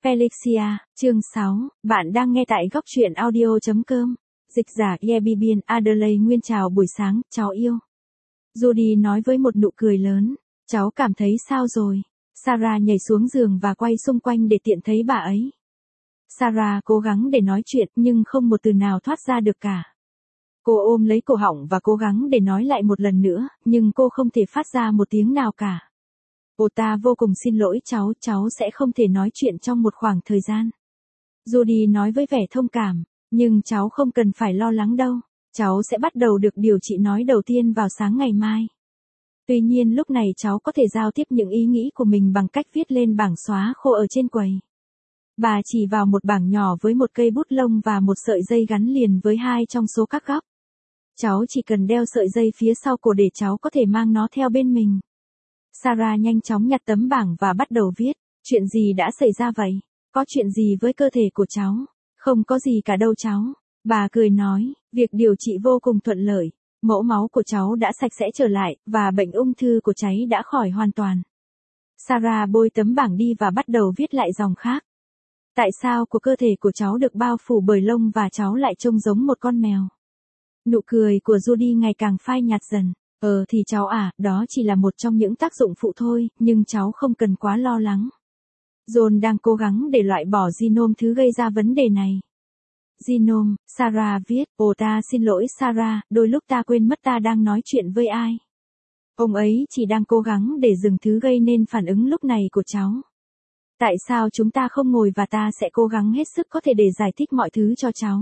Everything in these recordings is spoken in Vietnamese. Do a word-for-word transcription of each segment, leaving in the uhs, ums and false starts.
Felixia, chương sáu, bạn đang nghe tại góc truyện audio chấm com. Dịch giả Yebibian Adelaide Nguyên chào buổi sáng, cháu yêu. Judy nói với một nụ cười lớn, cháu cảm thấy sao rồi? Sarah nhảy xuống giường và quay xung quanh để tiện thấy bà ấy. Sarah cố gắng để nói chuyện nhưng không một từ nào thoát ra được cả. Cô ôm lấy cổ họng và cố gắng để nói lại một lần nữa, nhưng cô không thể phát ra một tiếng nào cả. Cô ta vô cùng xin lỗi cháu, cháu sẽ không thể nói chuyện trong một khoảng thời gian. Judy nói với vẻ thông cảm, nhưng cháu không cần phải lo lắng đâu, cháu sẽ bắt đầu được điều trị nói đầu tiên vào sáng ngày mai. Tuy nhiên lúc này cháu có thể giao tiếp những ý nghĩ của mình bằng cách viết lên bảng xóa khô ở trên quầy. Bà chỉ vào một bảng nhỏ với một cây bút lông và một sợi dây gắn liền với hai trong số các góc. Cháu chỉ cần đeo sợi dây phía sau cổ để cháu có thể mang nó theo bên mình. Sarah nhanh chóng nhặt tấm bảng và bắt đầu viết, chuyện gì đã xảy ra vậy? Có chuyện gì với cơ thể của cháu? Không có gì cả đâu cháu. Bà cười nói, việc điều trị vô cùng thuận lợi, mẫu máu của cháu đã sạch sẽ trở lại, và bệnh ung thư của cháu đã khỏi hoàn toàn. Sarah bôi tấm bảng đi và bắt đầu viết lại dòng khác. Tại sao của cơ thể của cháu được bao phủ bởi lông và cháu lại trông giống một con mèo? Nụ cười của Judy ngày càng phai nhạt dần. Ờ thì cháu à, đó chỉ là một trong những tác dụng phụ thôi, nhưng cháu không cần quá lo lắng. John đang cố gắng để loại bỏ genome thứ gây ra vấn đề này. Genome, Sarah viết, ồ ta xin lỗi Sarah, đôi lúc ta quên mất ta đang nói chuyện với ai. Ông ấy chỉ đang cố gắng để dừng thứ gây nên phản ứng lúc này của cháu. Tại sao chúng ta không ngồi và ta sẽ cố gắng hết sức có thể để giải thích mọi thứ cho cháu.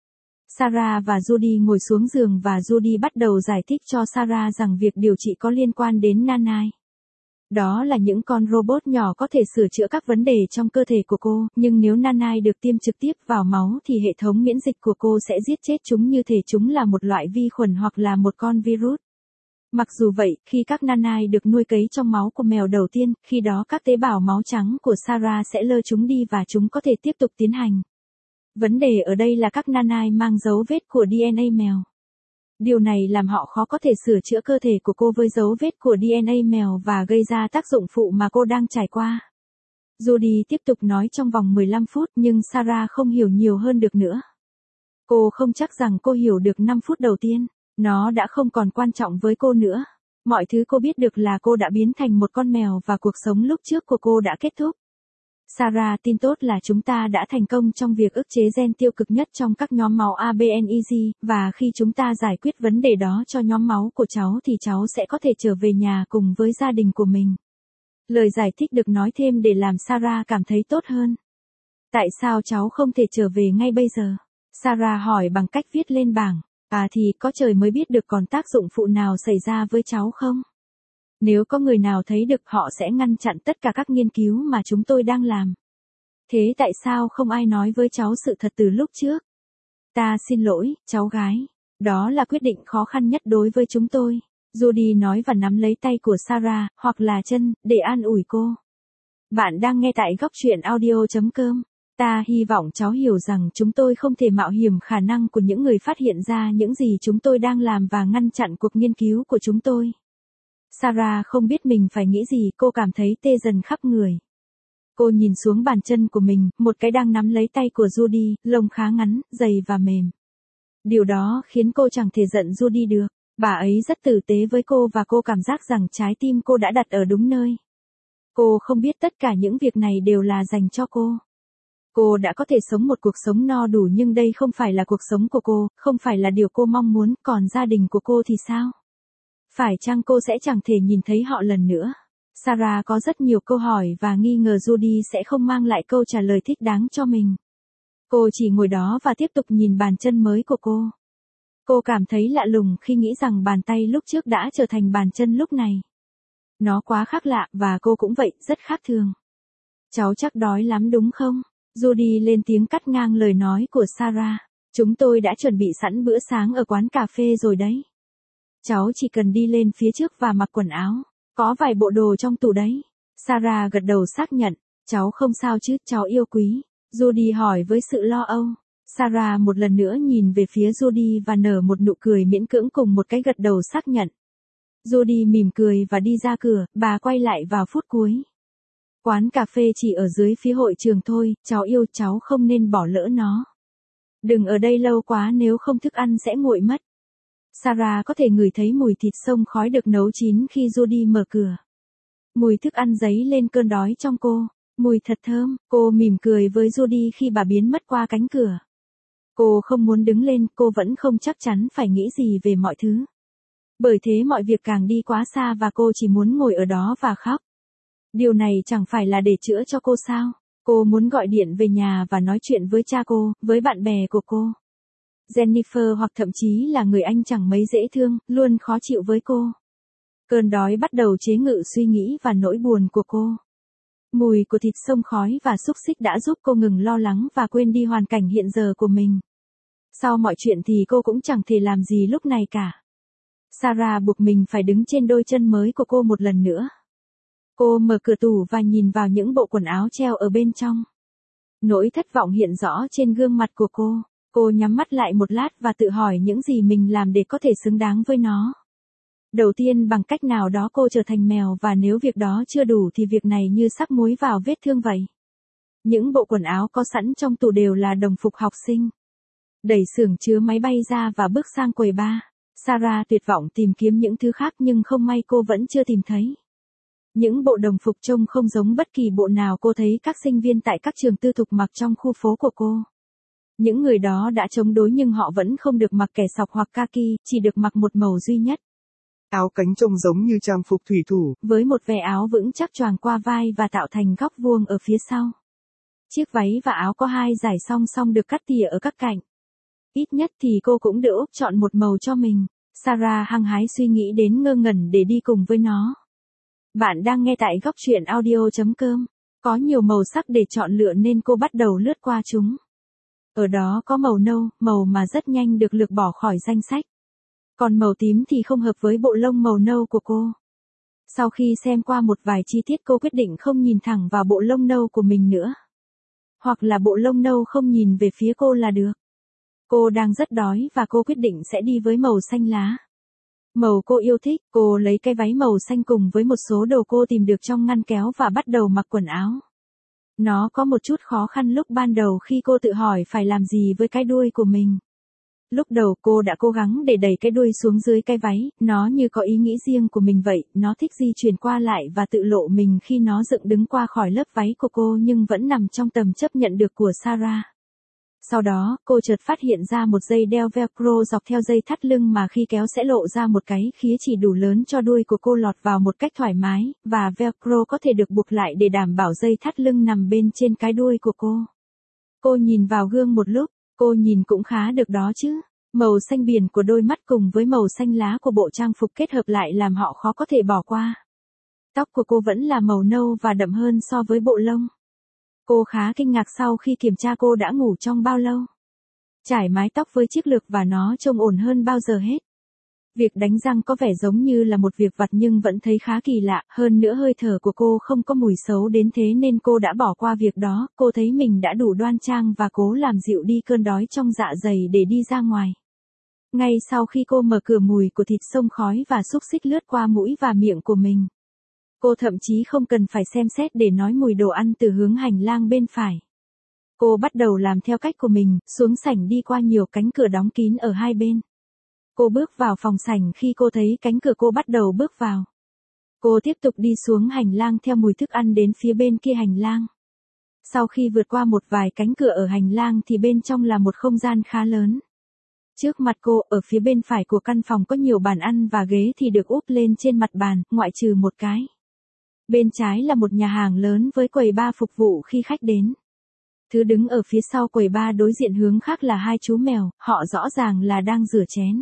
Sarah và Judy ngồi xuống giường và Judy bắt đầu giải thích cho Sarah rằng việc điều trị có liên quan đến nanite. Đó là những con robot nhỏ có thể sửa chữa các vấn đề trong cơ thể của cô, nhưng nếu nanite được tiêm trực tiếp vào máu thì hệ thống miễn dịch của cô sẽ giết chết chúng như thể chúng là một loại vi khuẩn hoặc là một con virus. Mặc dù vậy, khi các nanite được nuôi cấy trong máu của mèo đầu tiên, khi đó các tế bào máu trắng của Sarah sẽ lơ chúng đi và chúng có thể tiếp tục tiến hành. Vấn đề ở đây là các nanite mang dấu vết của đê en a mèo. Điều này làm họ khó có thể sửa chữa cơ thể của cô với dấu vết của đê en a mèo và gây ra tác dụng phụ mà cô đang trải qua. Judy tiếp tục nói trong vòng mười lăm phút nhưng Sarah không hiểu nhiều hơn được nữa. Cô không chắc rằng cô hiểu được năm phút đầu tiên, nó đã không còn quan trọng với cô nữa. Mọi thứ cô biết được là cô đã biến thành một con mèo và cuộc sống lúc trước của cô đã kết thúc. Sarah, tin tốt là chúng ta đã thành công trong việc ức chế gen tiêu cực nhất trong các nhóm máu a bê en e giê, và khi chúng ta giải quyết vấn đề đó cho nhóm máu của cháu thì cháu sẽ có thể trở về nhà cùng với gia đình của mình. Lời giải thích được nói thêm để làm Sarah cảm thấy tốt hơn. Tại sao cháu không thể trở về ngay bây giờ? Sarah hỏi bằng cách viết lên bảng. À thì có trời mới biết được còn tác dụng phụ nào xảy ra với cháu không? Nếu có người nào thấy được họ sẽ ngăn chặn tất cả các nghiên cứu mà chúng tôi đang làm. Thế tại sao không ai nói với cháu sự thật từ lúc trước? Ta xin lỗi, cháu gái. Đó là quyết định khó khăn nhất đối với chúng tôi. Judy nói và nắm lấy tay của Sarah, hoặc là chân, để an ủi cô. Bạn đang nghe tại góc truyện audio chấm com. Ta hy vọng cháu hiểu rằng chúng tôi không thể mạo hiểm khả năng của những người phát hiện ra những gì chúng tôi đang làm và ngăn chặn cuộc nghiên cứu của chúng tôi. Sarah không biết mình phải nghĩ gì, cô cảm thấy tê dần khắp người. Cô nhìn xuống bàn chân của mình, một cái đang nắm lấy tay của Judy, lông khá ngắn, dày và mềm. Điều đó khiến cô chẳng thể giận Judy được. Bà ấy rất tử tế với cô và cô cảm giác rằng trái tim cô đã đặt ở đúng nơi. Cô không biết tất cả những việc này đều là dành cho cô. Cô đã có thể sống một cuộc sống no đủ nhưng đây không phải là cuộc sống của cô, không phải là điều cô mong muốn, còn gia đình của cô thì sao? Phải chăng cô sẽ chẳng thể nhìn thấy họ lần nữa? Sarah có rất nhiều câu hỏi và nghi ngờ Judy sẽ không mang lại câu trả lời thích đáng cho mình. Cô chỉ ngồi đó và tiếp tục nhìn bàn chân mới của cô. Cô cảm thấy lạ lùng khi nghĩ rằng bàn tay lúc trước đã trở thành bàn chân lúc này. Nó quá khác lạ và cô cũng vậy, rất khác thường. Cháu chắc đói lắm đúng không? Judy lên tiếng cắt ngang lời nói của Sarah. Chúng tôi đã chuẩn bị sẵn bữa sáng ở quán cà phê rồi đấy. Cháu chỉ cần đi lên phía trước và mặc quần áo. Có vài bộ đồ trong tủ đấy. Sarah gật đầu xác nhận. Cháu không sao chứ, cháu yêu quý. Judy hỏi với sự lo âu. Sarah một lần nữa nhìn về phía Judy và nở một nụ cười miễn cưỡng cùng một cái gật đầu xác nhận. Judy mỉm cười và đi ra cửa, bà quay lại vào phút cuối. Quán cà phê chỉ ở dưới phía hội trường thôi, cháu yêu, cháu không nên bỏ lỡ nó. Đừng ở đây lâu quá nếu không thức ăn sẽ nguội mất. Sarah có thể ngửi thấy mùi thịt xông khói được nấu chín khi Judy mở cửa. Mùi thức ăn dấy lên cơn đói trong cô. Mùi thật thơm, cô mỉm cười với Judy khi bà biến mất qua cánh cửa. Cô không muốn đứng lên, cô vẫn không chắc chắn phải nghĩ gì về mọi thứ. Bởi thế mọi việc càng đi quá xa và cô chỉ muốn ngồi ở đó và khóc. Điều này chẳng phải là để chữa cho cô sao? Cô muốn gọi điện về nhà và nói chuyện với cha cô, với bạn bè của cô. Jennifer hoặc thậm chí là người anh chẳng mấy dễ thương, luôn khó chịu với cô. Cơn đói bắt đầu chế ngự suy nghĩ và nỗi buồn của cô. Mùi của thịt xông khói và xúc xích đã giúp cô ngừng lo lắng và quên đi hoàn cảnh hiện giờ của mình. Sau mọi chuyện thì cô cũng chẳng thể làm gì lúc này cả. Sarah buộc mình phải đứng trên đôi chân mới của cô một lần nữa. Cô mở cửa tủ và nhìn vào những bộ quần áo treo ở bên trong. Nỗi thất vọng hiện rõ trên gương mặt của cô. Cô nhắm mắt lại một lát và tự hỏi những gì mình làm để có thể xứng đáng với nó. Đầu tiên bằng cách nào đó cô trở thành mèo và nếu việc đó chưa đủ thì việc này như sắc muối vào vết thương vậy. Những bộ quần áo có sẵn trong tủ đều là đồng phục học sinh. Đẩy xưởng chứa máy bay ra và bước sang quầy bar. Sarah tuyệt vọng tìm kiếm những thứ khác nhưng không may cô vẫn chưa tìm thấy. Những bộ đồng phục trông không giống bất kỳ bộ nào cô thấy các sinh viên tại các trường tư thục mặc trong khu phố của cô. Những người đó đã chống đối nhưng họ vẫn không được mặc kẻ sọc hoặc kaki, chỉ được mặc một màu duy nhất. Áo cánh trông giống như trang phục thủy thủ, với một ve áo vững chắc choàng qua vai và tạo thành góc vuông ở phía sau. Chiếc váy và áo có hai dải song song được cắt tỉa ở các cạnh. Ít nhất thì cô cũng được úp chọn một màu cho mình. Sarah hăng hái suy nghĩ đến ngơ ngẩn để đi cùng với nó. Bạn đang nghe tại góc truyện audio chấm com. Có nhiều màu sắc để chọn lựa nên cô bắt đầu lướt qua chúng. Ở đó có màu nâu, màu mà rất nhanh được lược bỏ khỏi danh sách. Còn màu tím thì không hợp với bộ lông màu nâu của cô. Sau khi xem qua một vài chi tiết cô quyết định không nhìn thẳng vào bộ lông nâu của mình nữa. Hoặc là bộ lông nâu không nhìn về phía cô là được. Cô đang rất đói và cô quyết định sẽ đi với màu xanh lá. Màu cô yêu thích, cô lấy cái váy màu xanh cùng với một số đồ cô tìm được trong ngăn kéo và bắt đầu mặc quần áo. Nó có một chút khó khăn lúc ban đầu khi cô tự hỏi phải làm gì với cái đuôi của mình. Lúc đầu cô đã cố gắng để đẩy cái đuôi xuống dưới cái váy, nó như có ý nghĩ riêng của mình vậy, nó thích di chuyển qua lại và tự lộ mình khi nó dựng đứng qua khỏi lớp váy của cô nhưng vẫn nằm trong tầm chấp nhận được của Sarah. Sau đó, cô chợt phát hiện ra một dây đeo velcro dọc theo dây thắt lưng mà khi kéo sẽ lộ ra một cái khía chỉ đủ lớn cho đuôi của cô lọt vào một cách thoải mái, và velcro có thể được buộc lại để đảm bảo dây thắt lưng nằm bên trên cái đuôi của cô. Cô nhìn vào gương một lúc, cô nhìn cũng khá được đó chứ. Màu xanh biển của đôi mắt cùng với màu xanh lá của bộ trang phục kết hợp lại làm họ khó có thể bỏ qua. Tóc của cô vẫn là màu nâu và đậm hơn so với bộ lông. Cô khá kinh ngạc sau khi kiểm tra cô đã ngủ trong bao lâu. Trải mái tóc với chiếc lược và nó trông ổn hơn bao giờ hết. Việc đánh răng có vẻ giống như là một việc vặt nhưng vẫn thấy khá kỳ lạ, hơn nữa hơi thở của cô không có mùi xấu đến thế nên cô đã bỏ qua việc đó, cô thấy mình đã đủ đoan trang và cố làm dịu đi cơn đói trong dạ dày để đi ra ngoài. Ngay sau khi cô mở cửa mùi của thịt xông khói và xúc xích lướt qua mũi và miệng của mình. Cô thậm chí không cần phải xem xét để nói mùi đồ ăn từ hướng hành lang bên phải. Cô bắt đầu làm theo cách của mình, xuống sảnh đi qua nhiều cánh cửa đóng kín ở hai bên. Cô bước vào phòng sảnh khi cô thấy cánh cửa cô bắt đầu bước vào. Cô tiếp tục đi xuống hành lang theo mùi thức ăn đến phía bên kia hành lang. Sau khi vượt qua một vài cánh cửa ở hành lang thì bên trong là một không gian khá lớn. Trước mặt cô, ở phía bên phải của căn phòng có nhiều bàn ăn và ghế thì được úp lên trên mặt bàn, ngoại trừ một cái. Bên trái là một nhà hàng lớn với quầy bar phục vụ khi khách đến. Thứ đứng ở phía sau quầy bar đối diện hướng khác là hai chú mèo, họ rõ ràng là đang rửa chén.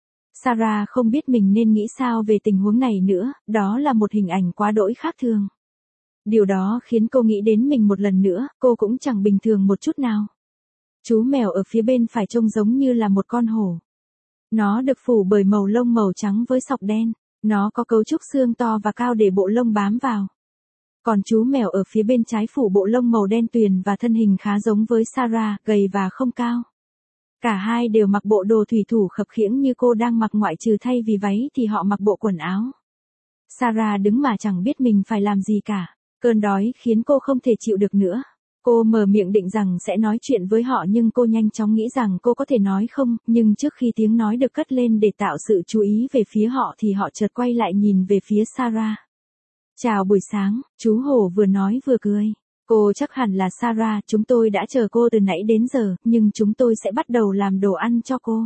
Sarah không biết mình nên nghĩ sao về tình huống này nữa, đó là một hình ảnh quá đỗi khác thường. Điều đó khiến cô nghĩ đến mình một lần nữa, cô cũng chẳng bình thường một chút nào. Chú mèo ở phía bên phải trông giống như là một con hổ. Nó được phủ bởi màu lông màu trắng với sọc đen. Nó có cấu trúc xương to và cao để bộ lông bám vào. Còn chú mèo ở phía bên trái phủ bộ lông màu đen tuyền và thân hình khá giống với Sarah, gầy và không cao. Cả hai đều mặc bộ đồ thủy thủ khập khiễng như cô đang mặc, ngoại trừ thay vì váy thì họ mặc bộ quần áo. Sarah đứng mà chẳng biết mình phải làm gì cả. Cơn đói khiến cô không thể chịu được nữa. Cô mở miệng định rằng sẽ nói chuyện với họ nhưng cô nhanh chóng nghĩ rằng cô có thể nói không, nhưng trước khi tiếng nói được cất lên để tạo sự chú ý về phía họ thì họ chợt quay lại nhìn về phía Sarah. Chào buổi sáng, chú hổ vừa nói vừa cười. Cô chắc hẳn là Sarah, chúng tôi đã chờ cô từ nãy đến giờ, nhưng chúng tôi sẽ bắt đầu làm đồ ăn cho cô.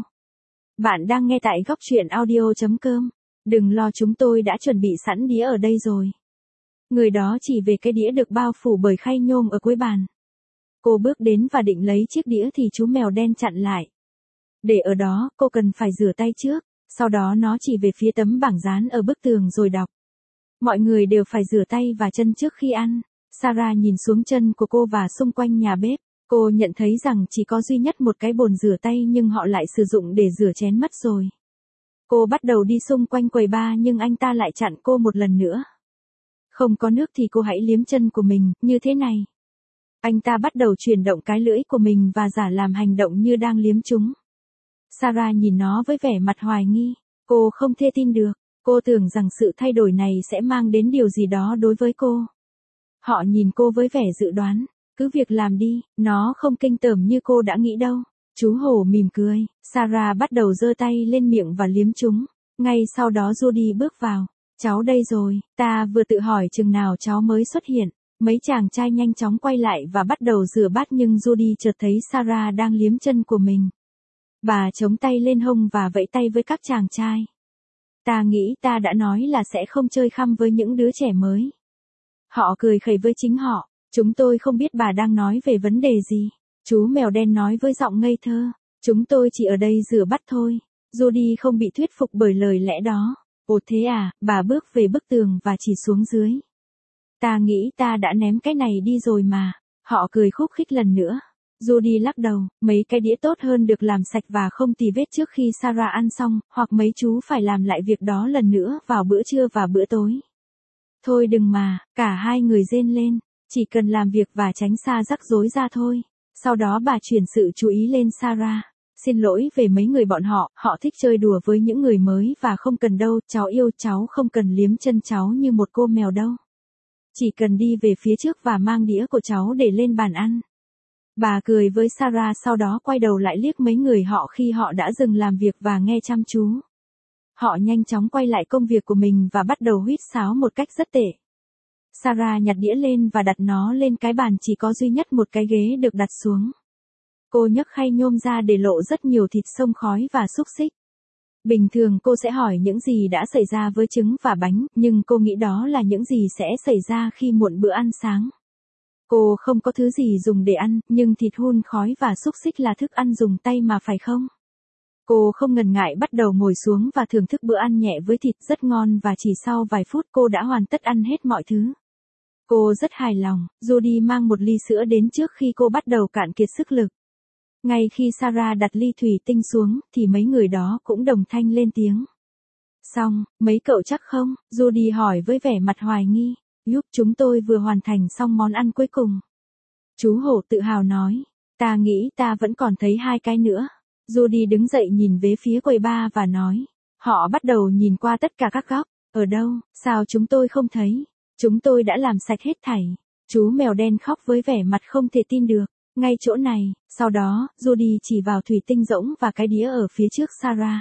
Bạn đang nghe tại góc truyện audio chấm com. Đừng lo, chúng tôi đã chuẩn bị sẵn đĩa ở đây rồi. Người đó chỉ về cái đĩa được bao phủ bởi khay nhôm ở cuối bàn. Cô bước đến và định lấy chiếc đĩa thì chú mèo đen chặn lại. Để ở đó, cô cần phải rửa tay trước, sau đó nó chỉ về phía tấm bảng dán ở bức tường rồi đọc. Mọi người đều phải rửa tay và chân trước khi ăn. Sarah nhìn xuống chân của cô và xung quanh nhà bếp. Cô nhận thấy rằng chỉ có duy nhất một cái bồn rửa tay nhưng họ lại sử dụng để rửa chén mất rồi. Cô bắt đầu đi xung quanh quầy bar nhưng anh ta lại chặn cô một lần nữa. Không có nước thì cô hãy liếm chân của mình, như thế này. Anh ta bắt đầu chuyển động cái lưỡi của mình và giả làm hành động như đang liếm chúng. Sarah nhìn nó với vẻ mặt hoài nghi. Cô không thể tin được. Cô tưởng rằng sự thay đổi này sẽ mang đến điều gì đó đối với cô. Họ nhìn cô với vẻ dự đoán. Cứ việc làm đi, nó không kinh tởm như cô đã nghĩ đâu. Chú hổ mỉm cười. Sarah bắt đầu giơ tay lên miệng và liếm chúng. Ngay sau đó Judy bước vào. Cháu đây rồi, ta vừa tự hỏi chừng nào cháu mới xuất hiện. Mấy chàng trai nhanh chóng quay lại và bắt đầu rửa bát nhưng Judy chợt thấy Sarah đang liếm chân của mình. Bà chống tay lên hông và vẫy tay với các chàng trai. Ta nghĩ ta đã nói là sẽ không chơi khăm với những đứa trẻ mới. Họ cười khẩy với chính họ. Chúng tôi không biết bà đang nói về vấn đề gì. Chú mèo đen nói với giọng ngây thơ. Chúng tôi chỉ ở đây rửa bát thôi. Judy không bị thuyết phục bởi lời lẽ đó. Ồ thế à, bà bước về bức tường và chỉ xuống dưới. Ta nghĩ ta đã ném cái này đi rồi mà. Họ cười khúc khích lần nữa. Judy lắc đầu, mấy cái đĩa tốt hơn được làm sạch và không tì vết trước khi Sarah ăn xong, hoặc mấy chú phải làm lại việc đó lần nữa vào bữa trưa và bữa tối. Thôi đừng mà, cả hai người rên lên, chỉ cần làm việc và tránh xa rắc rối ra thôi. Sau đó bà chuyển sự chú ý lên Sarah. Xin lỗi về mấy người bọn họ, họ thích chơi đùa với những người mới và không cần đâu, cháu yêu cháu không cần liếm chân cháu như một cô mèo đâu. Chỉ cần đi về phía trước và mang đĩa của cháu để lên bàn ăn. Bà cười với Sarah sau đó quay đầu lại liếc mấy người họ khi họ đã dừng làm việc và nghe chăm chú. Họ nhanh chóng quay lại công việc của mình và bắt đầu huýt sáo một cách rất tệ. Sarah nhặt đĩa lên và đặt nó lên cái bàn chỉ có duy nhất một cái ghế được đặt xuống. Cô nhấc khay nhôm ra để lộ rất nhiều thịt xông khói và xúc xích. Bình thường cô sẽ hỏi những gì đã xảy ra với trứng và bánh, nhưng cô nghĩ đó là những gì sẽ xảy ra khi muộn bữa ăn sáng. Cô không có thứ gì dùng để ăn, nhưng thịt hun khói và xúc xích là thức ăn dùng tay mà phải không? Cô không ngần ngại bắt đầu ngồi xuống và thưởng thức bữa ăn nhẹ với thịt rất ngon và chỉ sau vài phút cô đã hoàn tất ăn hết mọi thứ. Cô rất hài lòng, Judy mang một ly sữa đến trước khi cô bắt đầu cạn kiệt sức lực. Ngay khi Sarah đặt ly thủy tinh xuống, thì mấy người đó cũng đồng thanh lên tiếng. Xong, mấy cậu chắc không? Judy hỏi với vẻ mặt hoài nghi. Giúp chúng tôi vừa hoàn thành xong món ăn cuối cùng. Chú hổ tự hào nói. Ta nghĩ ta vẫn còn thấy hai cái nữa. Judy đứng dậy nhìn về phía quầy bar và nói. Họ bắt đầu nhìn qua tất cả các góc. Ở đâu, sao chúng tôi không thấy? Chúng tôi đã làm sạch hết thảy. Chú mèo đen khóc với vẻ mặt không thể tin được. Ngay chỗ này, sau đó, Judy chỉ vào thủy tinh rỗng và cái đĩa ở phía trước Sarah.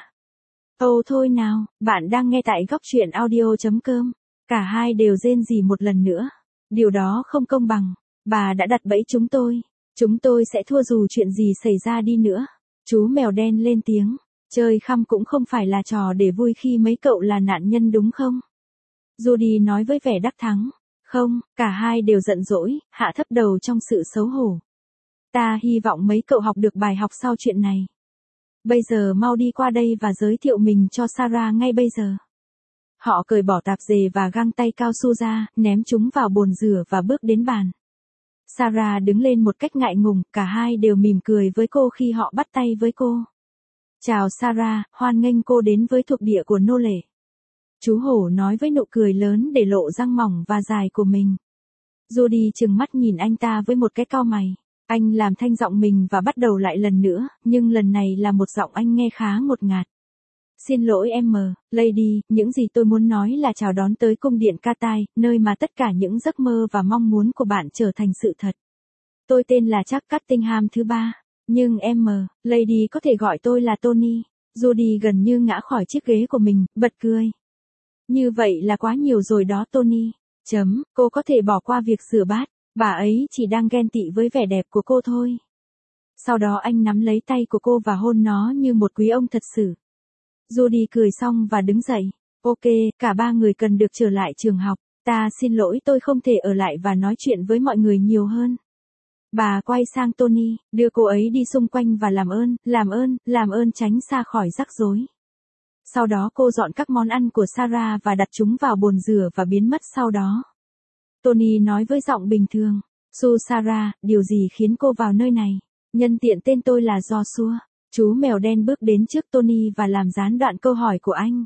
Ồ thôi nào, bạn đang nghe tại góc truyện audio chấm com. Cả hai đều rên rỉ một lần nữa. Điều đó không công bằng. Bà đã đặt bẫy chúng tôi. Chúng tôi sẽ thua dù chuyện gì xảy ra đi nữa. Chú mèo đen lên tiếng. Chơi khăm cũng không phải là trò để vui khi mấy cậu là nạn nhân đúng không? Judy nói với vẻ đắc thắng. Không, cả hai đều giận dỗi, hạ thấp đầu trong sự xấu hổ. Ta hy vọng mấy cậu học được bài học sau chuyện này. Bây giờ mau đi qua đây và giới thiệu mình cho Sarah ngay bây giờ. Họ cởi bỏ tạp dề và găng tay cao su ra, ném chúng vào bồn rửa và bước đến bàn. Sarah đứng lên một cách ngại ngùng, cả hai đều mỉm cười với cô khi họ bắt tay với cô. Chào Sarah, hoan nghênh cô đến với thuộc địa của nô lệ. Chú hổ nói với nụ cười lớn để lộ răng mỏng và dài của mình. Judy trừng mắt nhìn anh ta với một cái cau mày. Anh làm thanh giọng mình và bắt đầu lại lần nữa, nhưng lần này là một giọng anh nghe khá ngột ngạt. Xin lỗi em, Lady, những gì tôi muốn nói là chào đón tới cung điện Katai, nơi mà tất cả những giấc mơ và mong muốn của bạn trở thành sự thật. Tôi tên là Jack Cunningham thứ ba, nhưng em, Lady có thể gọi tôi là Tony. Judy gần như ngã khỏi chiếc ghế của mình, bật cười. Như vậy là quá nhiều rồi đó Tony. Chấm, cô có thể bỏ qua việc rửa bát, bà ấy chỉ đang ghen tị với vẻ đẹp của cô thôi. Sau đó anh nắm lấy tay của cô và hôn nó như một quý ông thật sự. Judy cười xong và đứng dậy. Ok, cả ba người cần được trở lại trường học. Ta xin lỗi tôi không thể ở lại và nói chuyện với mọi người nhiều hơn. Bà quay sang Tony, đưa cô ấy đi xung quanh và làm ơn, làm ơn, làm ơn tránh xa khỏi rắc rối. Sau đó cô dọn các món ăn của Sarah và đặt chúng vào bồn rửa và biến mất sau đó. Tony nói với giọng bình thường. Su Sarah, điều gì khiến cô vào nơi này? Nhân tiện tên tôi là Joshua. Chú mèo đen bước đến trước Tony và làm gián đoạn câu hỏi của anh.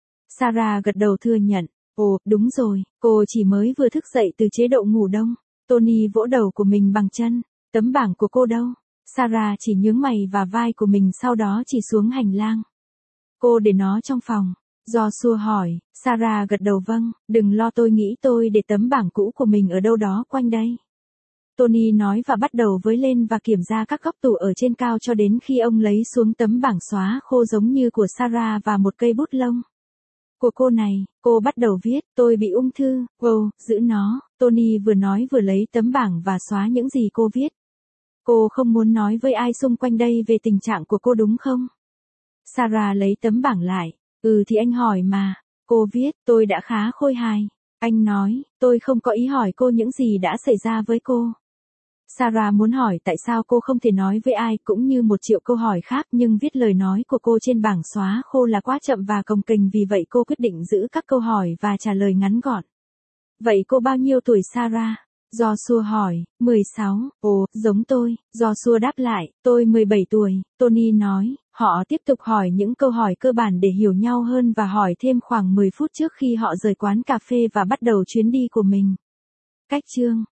Sarah gật đầu thừa nhận. Ồ, đúng rồi, cô chỉ mới vừa thức dậy từ chế độ ngủ đông. Tony vỗ đầu của mình bằng chân. Tấm bảng của cô đâu? Sarah chỉ nhướng mày và vai của mình sau đó chỉ xuống hành lang. Cô để nó trong phòng. Joshua hỏi, Sarah gật đầu vâng, đừng lo tôi nghĩ tôi để tấm bảng cũ của mình ở đâu đó quanh đây. Tony nói và bắt đầu với lên và kiểm tra các góc tủ ở trên cao cho đến khi ông lấy xuống tấm bảng xóa khô giống như của Sarah và một cây bút lông. Của cô này, cô bắt đầu viết, tôi bị ung thư, wow, giữ nó. Tony vừa nói vừa lấy tấm bảng và xóa những gì cô viết. Cô không muốn nói với ai xung quanh đây về tình trạng của cô đúng không? Sarah lấy tấm bảng lại. Ừ thì anh hỏi mà. Cô viết, tôi đã khá khôi hài. Anh nói, tôi không có ý hỏi cô những gì đã xảy ra với cô. Sarah muốn hỏi tại sao cô không thể nói với ai cũng như một triệu câu hỏi khác nhưng viết lời nói của cô trên bảng xóa khô là quá chậm và cồng kềnh vì vậy cô quyết định giữ các câu hỏi và trả lời ngắn gọn. Vậy cô bao nhiêu tuổi Sarah? Joshua hỏi, mười sáu, ồ, giống tôi. Joshua đáp lại, tôi mười bảy tuổi. Tony nói, họ tiếp tục hỏi những câu hỏi cơ bản để hiểu nhau hơn và hỏi thêm khoảng mười phút trước khi họ rời quán cà phê và bắt đầu chuyến đi của mình. Cách chương